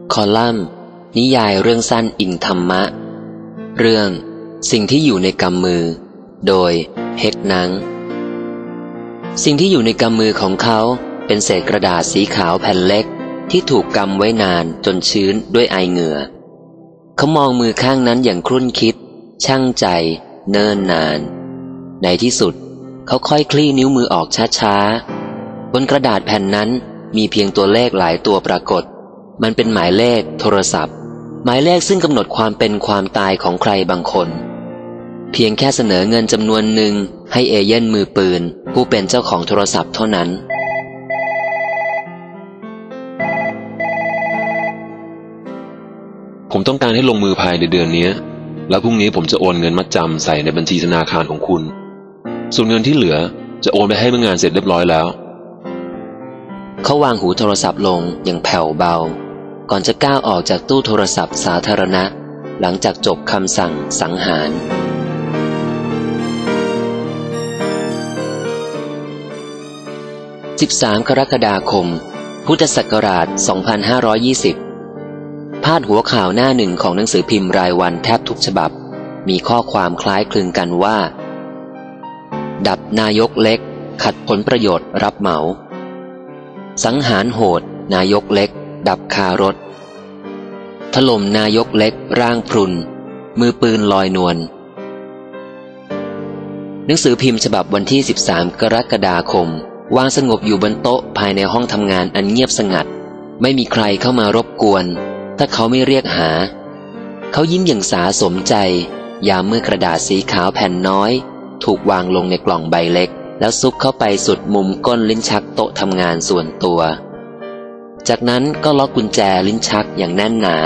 คอลัมน์นิยายเรื่องสั้นอิงธรรมะเรื่องสิ่งที่อยู่ในกำมือโดยเฮกนังสิ่งที่อยู่ในกำมือของเขาเป็นเศษกระดาษสีขาวแผ่นเล็กที่ถูกกำไว้นานจนชื้นด้วยไอเหงื่อเขามองมือข้างนั้นอย่างครุ่นคิดชั่งใจเนิ่นนานในที่สุดเขาค่อยคลี่นิ้วมือออกช้าๆบนกระดาษแผ่นนั้นมีเพียงตัวเลขหลายตัวปรากฏมันเป็นหมายเลขโทรศัพท์หมายเลขซึ่งกำหนดความเป็นความตายของใครบางคนเพียงแค่เสนอเงินจำนวนหนึ่งให้เอเย่นมือปืนผู้เป็นเจ้าของโทรศัพท์เท่านั้นผมต้องการให้ลงมือภายในเดือนนี้แล้วพรุ่งนี้ผมจะโอนเงินมัดจำใส่ในบัญชีธนาคารของคุณส่วนเงินที่เหลือจะโอนไปให้เมื่องานเสร็จเรียบร้อยแล้วเขาวางหูโทรศัพท์ลงอย่างแผ่วเบาก่อนจะก้าวออกจากตู้โทรศัพท์สาธารณะหลังจากจบคำสั่งสังหาร13 กรกฎาคมพุทธศักราช 2520 พาดหัวข่าวหน้าหนึ่งของหนังสือพิมพ์รายวันแทบทุกฉบับมีข้อความคล้ายคลึงกันว่าดับนายกเล็กขัดผลประโยชน์รับเหมาสังหารโหดนายกเล็กดับคารถถล่มนายกเล็กร่างพรุนมือปืนลอยนวลหนังสือพิมพ์ฉบับวันที่13 กรกฎาคมวางสงบอยู่บนโต๊ะภายในห้องทำงานอันเงียบสงัดไม่มีใครเข้ามารบกวนถ้าเขาไม่เรียกหาเขายิ้มอย่างสาสมใจยามเมื่อกระดาษสีขาวแผ่นน้อยถูกวางลงในกล่องใบเล็กแล้วซุกเข้าไปสุดมุมก้นลิ้นชักโต๊ะทำงานส่วนตัวจากนั้นก็ล็อกกุญแจลิ้นชักอย่างแน่นหนา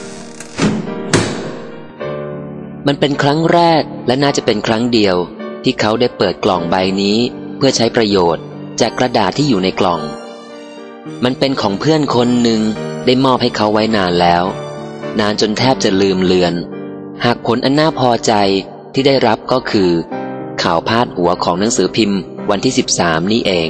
มันเป็นครั้งแรกและน่าจะเป็นครั้งเดียวที่เขาได้เปิดกล่องใบนี้เพื่อใช้ประโยชน์จากกระดาษที่อยู่ในกล่องมันเป็นของเพื่อนคนหนึ่งได้มอบให้เขาไว้นานแล้วนานจนแทบจะลืมเลือนหากผลอันน่าพอใจที่ได้รับก็คือข่าวพาดหัวของหนังสือพิมพ์วันที่13นี้เอง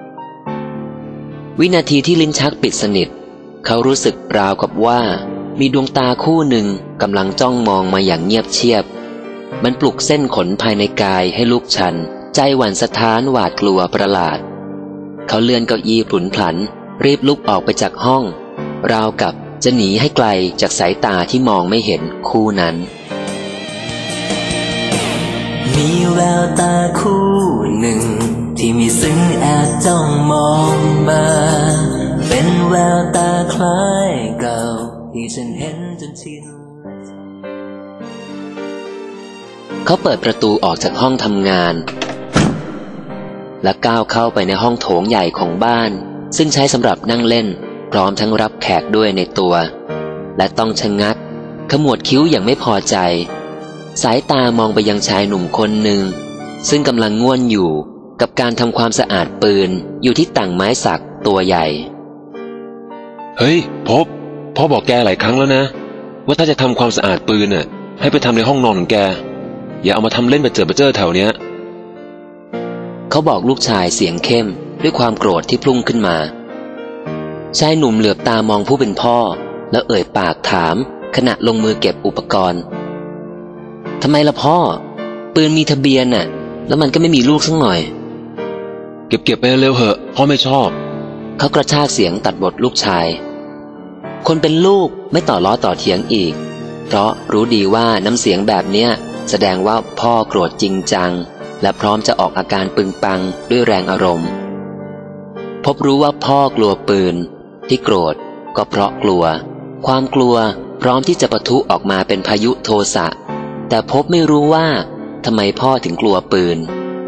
วินาทีที่ลิ้นชักปิดสนิทเขารู้สึกราวกับว่ามีดวงตาคู่หนึ่งกำลังจ้องมองมาอย่างเงียบเชียบมันปลุกเส้นขนภายในกายให้ลุกชันใจหวั่นสะท้านหวาดกลัวประหลาดเขาเลื่อนเก้าอี้ผุนพลันรีบลุกออกไปจากห้องราวกับจะหนีให้ไกลจากสายตาที่มองไม่เห็นคู่นั้นมีแววตาคู่หนึ่งที่มีซึ้งแอบจ้องมองมาเป็นแววตาคล้ายเก่าที่ฉันเห็นจนชินเขาเปิดประตูออกจากห้องทำงานและก้าวเข้าไปในห้องโถงใหญ่ของบ้านซึ่งใช้สำหรับนั่งเล่นพร้อมทั้งรับแขกด้วยในตัวและต้องชะงักขมวดคิ้วอย่างไม่พอใจสายตามองไปยังชายหนุ่มคนหนึ่งซึ่งกำลังง่วนอยู่กับการทำความสะอาดปืนอยู่ที่ต่างไม้สักตัวใหญ่เฮ้ยพ่อบอกแกหลายครั้งแล้วนะว่าถ้าจะทำความสะอาดปืนน่ะให้ไปทำในห้องนอนของแกอย่าเอามาทำเล่นไปเจอแถวเนี้ยเขาบอกลูกชายเสียงเข้มด้วยความโกรธที่พุ่งขึ้นมาชายหนุ่มเหลือบตามองผู้เป็นพ่อแล้วเอ่ยปากถามขณะลงมือเก็บอุปกรณ์ทำไมล่ะพ่อปืนมีทะเบียนน่ะแล้วมันก็ไม่มีลูกสักหน่อยเก็บไปเร็วเหอะพ่อไม่ชอบเขากระชากเสียงตัดบทลูกชายคนเป็นลูกไม่ต่อล้อต่อเถียงอีกเพราะรู้ดีว่าน้ำเสียงแบบเนี้ยแสดงว่าพ่อโกรธจริงจังและพร้อมจะออกอาการปึงปังด้วยแรงอารมณ์พบรู้ว่าพ่อกลัวปืนที่โกรธก็เพราะกลัวความกลัวพร้อมที่จะปะทุออกมาเป็นพายุโทสะแต่พบไม่รู้ว่าทำไมพ่อถึงกลัวปืน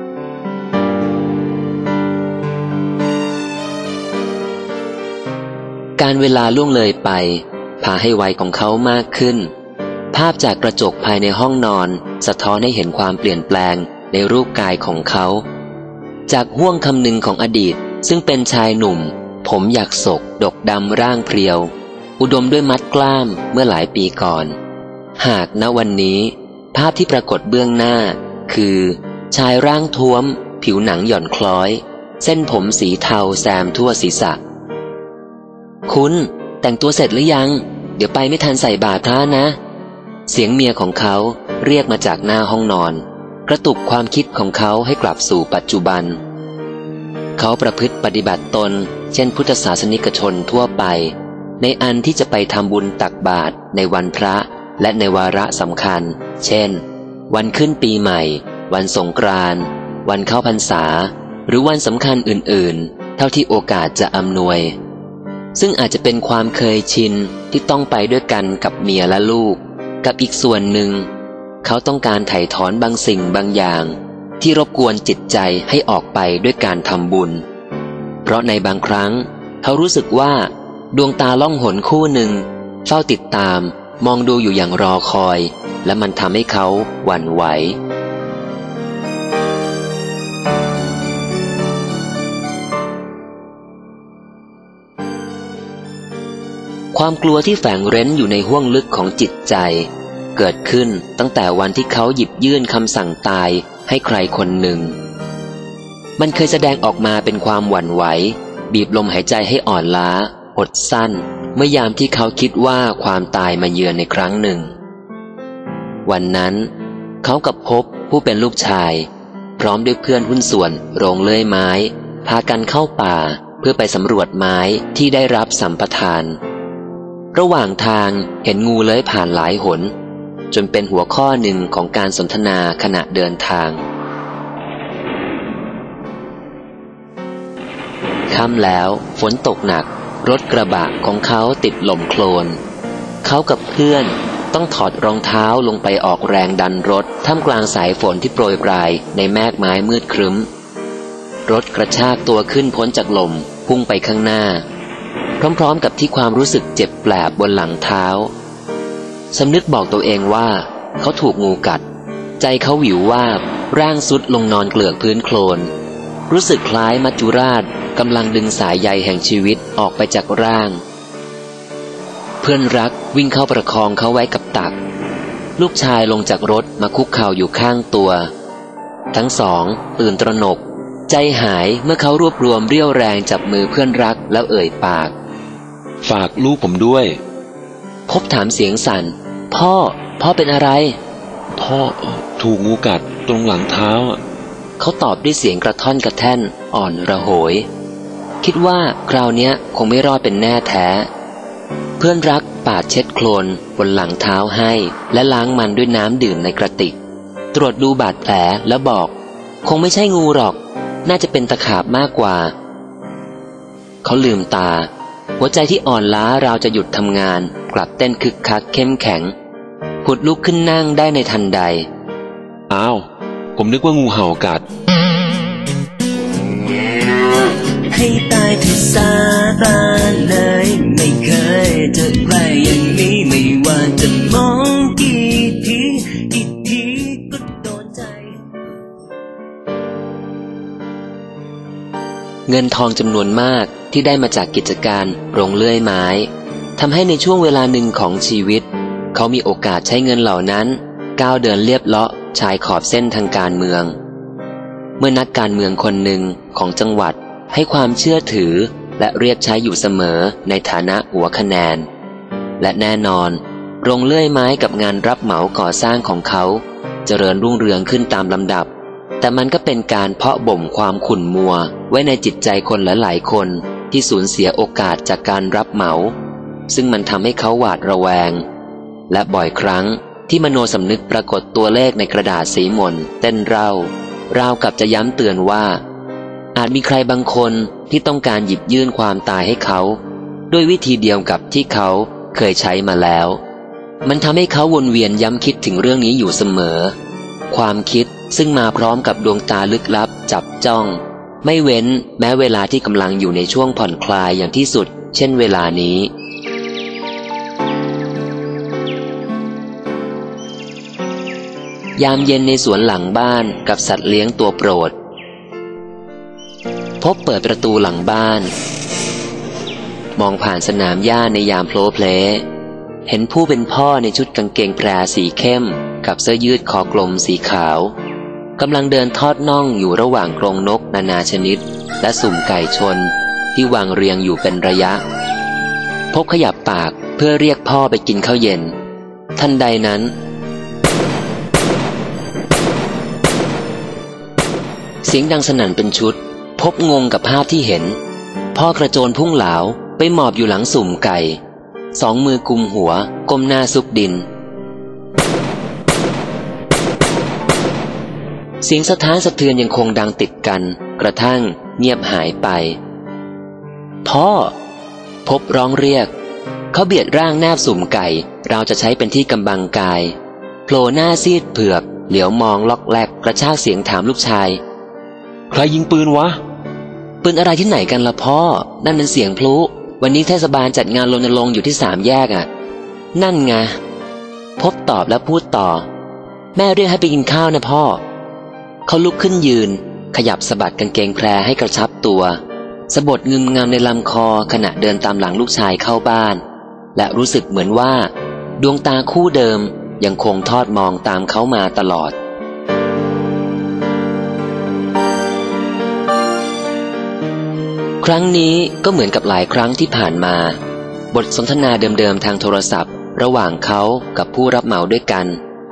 การเวลาล่วงเลยไปพาให้วัยของเขามากขึ้นภาพจากกระจกภายในห้องนอนสะท้อนให้เห็นความเปลี่ยนแปลงในรูปกายของเขาจากห้วงคำหนึ่งของอดีตซึ่งเป็นชายหนุ่มผมหยักศกดกดำร่างเพรียวอุดมด้วยมัดกล้ามเมื่อหลายปีก่อนหากณวันนี้ภาพที่ปรากฏเบื้องหน้าคือชายร่างท้วมผิวหนังหย่อนคล้อยเส้นผมสีเทาแซมทั่วศีรษะคุณแต่งตัวเสร็จหรือยังเดี๋ยวไปไม่ทันใส่บาตรพระนะเสียงเมียของเขาเรียกมาจากหน้าห้องนอนกระตุกความคิดของเขาให้กลับสู่ปัจจุบันเขาประพฤติปฏิบัติตนเช่นพุทธศาสนิกชนทั่วไปในอันที่จะไปทำบุญตักบาตรในวันพระและในวาระสำคัญเช่นวันขึ้นปีใหม่วันสงกรานต์วันเข้าพรรษาหรือวันสำคัญอื่นๆเท่าที่โอกาสจะอำนวยซึ่งอาจจะเป็นความเคยชินที่ต้องไปด้วยกันกับเมียและลูกกับอีกส่วนหนึ่งเขาต้องการไถ่ถอนบางสิ่งบางอย่างที่รบกวนจิตใจให้ออกไปด้วยการทำบุญเพราะในบางครั้งเขารู้สึกว่าดวงตาล่องหนคู่หนึ่งเฝ้าติดตามมองดูอยู่อย่างรอคอยและมันทำให้เขาหวั่นไหวความกลัวที่แฝงเร้นอยู่ในห้วงลึกของจิตใจเกิดขึ้นตั้งแต่วันที่เขาหยิบยื่นคำสั่งตายให้ใครคนหนึ่งมันเคยแสดงออกมาเป็นความหวั่นไหวบีบลมหายใจให้อ่อนล้าหดสั้นเมื่อยามที่เขาคิดว่าความตายมาเยือนในครั้งหนึ่งวันนั้นเขากับพบผู้เป็นลูกชายพร้อมด้วยเพื่อนหุ้นส่วนโรงเลื่อยไม้พากันเข้าป่าเพื่อไปสำรวจไม้ที่ได้รับสัมปทานระหว่างทางเห็นงูเลื้อยผ่านหลายหนจนเป็นหัวข้อหนึ่งของการสนทนาขณะเดินทางค่ำแล้วฝนตกหนักรถกระบะของเขาติดลมโคลนเขากับเพื่อนต้องถอดรองเท้าลงไปออกแรงดันรถท่ามกลางสายฝนที่โปรยปรายในแมฆไม้มืดครึ้มรถกระชากตัวขึ้นพ้นจากลมพุ่งไปข้างหน้าพร้อมๆกับที่ความรู้สึกเจ็บแปลบบนหลังเท้าสำนึกบอกตัวเองว่าเขาถูกงูกัดใจเขาหวิวว่าร่างสุดลงนอนเกลือกพื้นโคลนรู้สึกคล้ายมัจจุราชกำลังดึงสายใยแห่งชีวิตออกไปจากร่างเพื่อนรักวิ่งเข้าประคองเขาไว้กับตักลูกชายลงจากรถมาคุกเข่าอยู่ข้างตัวทั้งสองตื่นตระหนกใจหายเมื่อเขารวบรวมเรี่ยวแรงจับมือเพื่อนรักแล้วเอ่ยปากฝากลูกผมด้วยพบถามเสียงสั่นพ่อเป็นอะไรพ่อถูกงูกัดตรงหลังเท้าเขาตอบด้วยเสียงกระท่อนกระแท่นอ่อนระโหยคิดว่าคราวนี้คงไม่รอดเป็นแน่แท้เพื่อนรักปาดเช็ดโคลนบนหลังเท้าให้และล้างมันด้วยน้ำดื่มในกระติกตรวจดูบาดแผลแล้วบอกคงไม่ใช่งูหรอกน่าจะเป็นตะขาบมากกว่าเขาลืมตาหัวใจที่อ่อนล้าราวจะหยุดทำงานกลับเต้นคึกคักเข้มแข็งผุดลุกขึ้นนั่งได้ในทันใดอ้าวผมนึกว่างูเห่ากัดให้ตายที่สาบานเลยไม่เคยเจอใครอย่างนี้ไม่ว่าจะมองกี่ทีก็โดนใจเงินทองจำนวนมากที่ได้มาจากกิจการโรงเลื่อยไม้ทำให้ในช่วงเวลาหนึ่งของชีวิตเขามีโอกาสใช้เงินเหล่านั้นก้าวเดินเลียบเลาะชายขอบเส้นทางการเมืองเมื่อนักการเมืองคนหนึ่งของจังหวัดให้ความเชื่อถือและเรียกใช้อยู่เสมอในฐานะหัวคะแนนและแน่นอนโรงเลื่อยไม้กับงานรับเหมาก่อสร้างของเขาเจริญรุ่งเรืองขึ้นตามลำดับแต่มันก็เป็นการเพาะบ่มความขุ่นมัวไว้ในจิตใจคนหลายคนที่สูญเสียโอกาสจากการรับเหมาซึ่งมันทำให้เขาหวาดระแวงและบ่อยครั้งที่มโนสำนึกปรากฏตัวเลขในกระดาษสีหม่นเต้นเร่าราวกับจะย้ำเตือนว่าอาจมีใครบางคนที่ต้องการหยิบยื่นความตายให้เขาด้วยวิธีเดียวกับที่เขาเคยใช้มาแล้วมันทำให้เขาวนเวียนย้ำคิดถึงเรื่องนี้อยู่เสมอความคิดซึ่งมาพร้อมกับดวงตาลึกลับจับจ้องไม่เว้นแม้เวลาที่กำลังอยู่ในช่วงผ่อนคลายอย่างที่สุดเช่นเวลานี้ยามเย็นในสวนหลังบ้านกับสัตว์เลี้ยงตัวโปรดพบเปิดประตูหลังบ้านมองผ่านสนามหญ้าในยามโผล่เพลเห็นผู้เป็นพ่อในชุดกางเกงแพรสีเข้มกับเสื้อยืดคอกลมสีขาวกำลังเดินทอดน่องอยู่ระหว่างกรงนกนานาชนิดและสุ่มไก่ชนที่วางเรียงอยู่เป็นระยะพบขยับปากเพื่อเรียกพ่อไปกินข้าวเย็นทันใดนั้นเสียงดังสนั่นเป็นชุดพบงงกับภาพที่เห็นพ่อกระโจนพุ่งเหลาไปหมอบอยู่หลังสุ่มไก่สองมือกุมหัวก้มหน้าซุกดินเสียงสะท้านสะเทือนยังคงดังติดกันกระทั่งเงียบหายไปพ่อพบร้องเรียกเขาเบียดร่างแนบสุ่มไก่เราจะใช้เป็นที่กำบังกายโผล่หน้าซีดเผือกเหลียวมองล็อกแลกกระชากเสียงถามลูกชายใครยิงปืนวะปืนอะไรที่ไหนกันล่ะพ่อนั่นเป็นเสียงพลุวันนี้เทศบาลจัดงานรณรงค์อยู่ที่3 แยกอ่ะนั่นไงพบตอบและพูดต่อแม่เรียกให้ไปกินข้าวนะพ่อเขาลุกขึ้นยืนขยับสะบัดกางเกงแพรให้กระชับตัวสะบดงึมงำในลำคอขณะเดินตามหลังลูกชายเข้าบ้านและรู้สึกเหมือนว่าดวงตาคู่เดิมยังคงทอดมองตามเขามาตลอดครั้งนี้ก็เหมือนกับหลายครั้งที่ผ่านมาบทสนทนาเดิมๆทางโทรศัพท์ระหว่างเขากับผู้รับเหมาด้วยกัน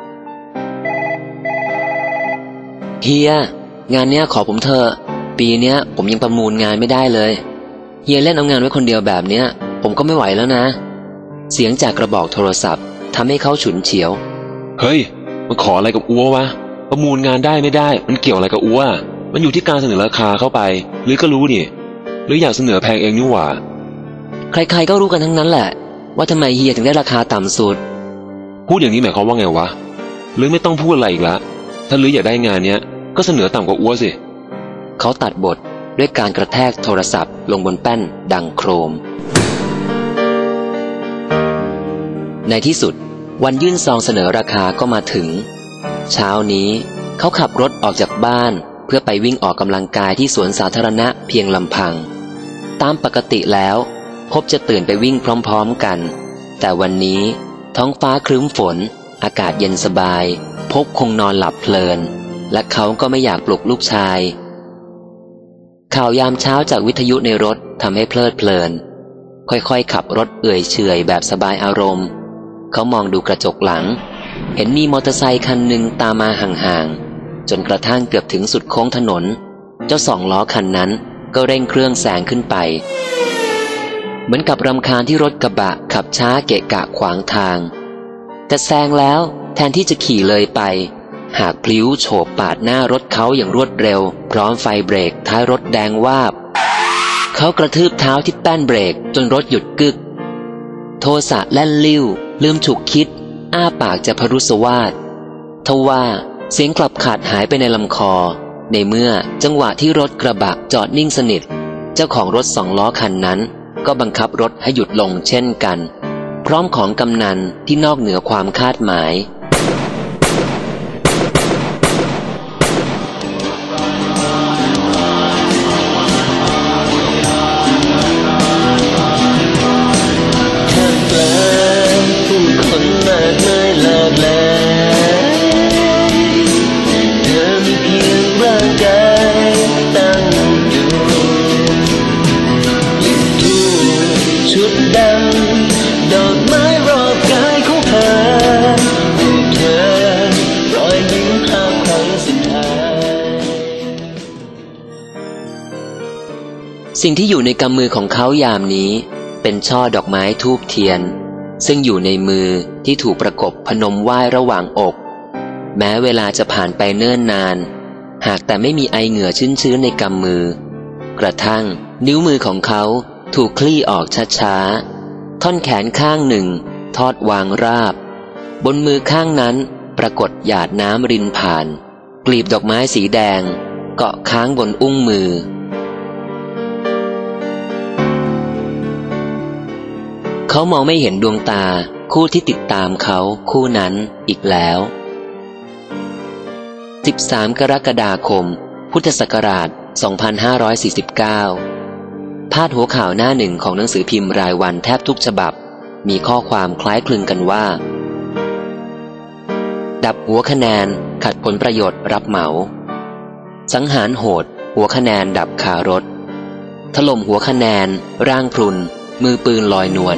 เฮียงานเนี้ยขอผมเถอะปีเนี้ยผมยังประมูลงานไม่ได้เลยเฮียเล่นเอางานไว้คนเดียวแบบเนี้ยผมก็ไม่ไหวแล้วนะเสียงจากกระบอกโทรศัพท์ทำให้เขาฉุนเฉียวเฮ้ยมันขออะไรกับอัววะประมูลงานได้ไม่ได้มันเกี่ยวอะไรกับอัวมันอยู่ที่การเสนอราคาเข้าไปหรือก็รู้นี่หรืออยากเสนอแพงเองนี่หว่าใครๆก็รู้กันทั้งนั้นแหละว่าทำไมเฮียถึงได้ราคาต่ำสุดพูดอย่างนี้หมายความว่าไงวะหรือไม่ต้องพูดอะไรอีกละถ้าลืออยากได้งานเนี้ยก็เสนอต่ำกว่าอัวสิเขาตัดบทด้วยการกระแทกโทรศัพท์ลงบนแป้นดังโครมในที่สุดวันยื่นซองเสนอราคาก็มาถึงเช้านี้เขาขับรถออกจากบ้านเพื่อไปวิ่งออกกำลังกายที่สวนสาธารณะเพียงลำพังตามปกติแล้วพบจะตื่นไปวิ่งพร้อมๆกันแต่วันนี้ท้องฟ้าครึ้มฝนอากาศเย็นสบายพบคงนอนหลับเพลินและเขาก็ไม่อยากปลุกลูกชายข่าวยามเช้าจากวิทยุในรถทำให้เพลิดเพลินค่อยๆขับรถเอื่อยเฉยแบบสบายอารมณ์เขามองดูกระจกหลังเห็นมีมอเตอร์ไซค์คันหนึ่งตามมาห่างๆจนกระทั่งเกือบถึงสุดโค้งถนนเจ้า2 ล้อคันนั้นก็เร่งเครื่องแซงขึ้นไปเหมือนกับรำคาญที่รถกระบะขับช้าเกะกะขวางทางแต่แซงแล้วแทนที่จะขี่เลยไปหากพลิ้วโฉบปาดหน้ารถเขาอย่างรวดเร็วพร้อมไฟเบรกท้ายรถแดงวาบเขากระทืบเท้าที่แป้นเบรกจนรถหยุดกึกโทสะแล่นลิ้วลืมฉุกคิดอ้าปากจะพรุสวาททว่าเสียงกลับขาดหายไปในลำคอในเมื่อจังหวะที่รถกระบะจอดนิ่งสนิทเจ้าของรถ2 ล้อคันนั้นก็บังคับรถให้หยุดลงเช่นกันพร้อมของกำนันที่นอกเหนือความคาดหมายสิ่งที่อยู่ในกำมือของเขายามนี้เป็นช่อดอกไม้ธูปเทียนซึ่งอยู่ในมือที่ถูกประกบพนมไหว้ระหว่างอกแม้เวลาจะผ่านไปเนิ่นนานหากแต่ไม่มีไอเหงื่อชื้นๆในกำมือกระทั่งนิ้วมือของเขาถูกคลี่ออกช้าๆท่อนแขนข้างหนึ่งทอดวางราบบนมือข้างนั้นปรากฏหยาดน้ำรินผ่านกลีบดอกไม้สีแดงเกาะค้างบนอุ้งมือเขามองไม่เห็นดวงตาคู่ที่ติดตามเขาคู่นั้นอีกแล้ว13 กรกฎาคมพุทธศักราช 2549 พาดหัวข่าวหน้าหนึ่งของหนังสือพิมพ์รายวันแทบทุกฉบับมีข้อความคล้ายคลึงกันว่าดับหัวคะแนนขัดผลประโยชน์รับเหมาสังหารโหดหัวคะแนนดับคารถถล่มหัวคะแนนร่างพรุนมือปืนลอยนวล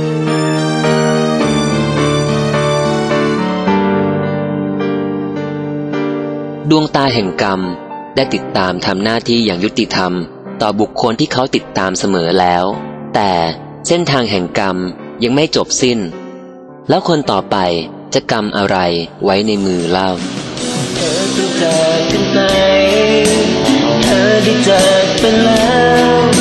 ดวงตาแห่งกรรมได้ติดตามทำหน้าที่อย่างยุติธรรมต่อบุคคลที่เขาติดตามเสมอแล้วแต่เส้นทางแห่งกรรมยังไม่จบสิ้นแล้วคนต่อไปจะกรรมอะไรไว้ในมือเล่าเธอต้องจากกันไปเธอได้จากไปแล้ว